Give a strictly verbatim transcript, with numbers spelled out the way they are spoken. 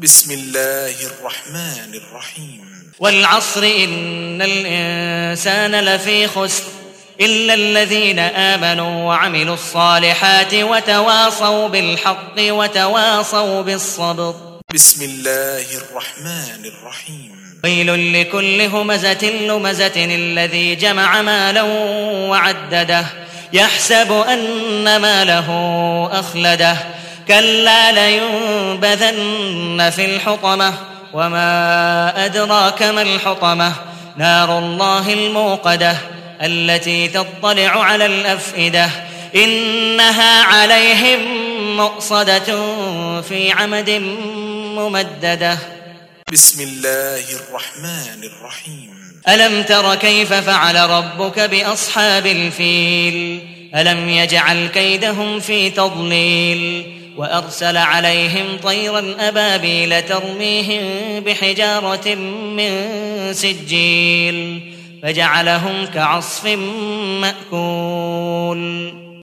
بسم الله الرحمن الرحيم والعصر إن الإنسان لفي خسر إلا الذين آمنوا وعملوا الصالحات وتواصوا بالحق وتواصوا بالصبر. بسم الله الرحمن الرحيم ويل لكل همزة لمزة الذي جمع مالا وعدده يحسب أن ماله أخلده كلا لينبذن في الحطمة وما أدراك ما الحطمة نار الله الموقدة التي تطلع على الأفئدة إنها عليهم مؤصدة في عمد ممددة. بسم الله الرحمن الرحيم ألم تر كيف فعل ربك بأصحاب الفيل ألم يجعل كيدهم في تضليل وأرسل عليهم طيرا أبابيل ترميهم بحجارة من سجيل فجعلهم كعصف مأكول.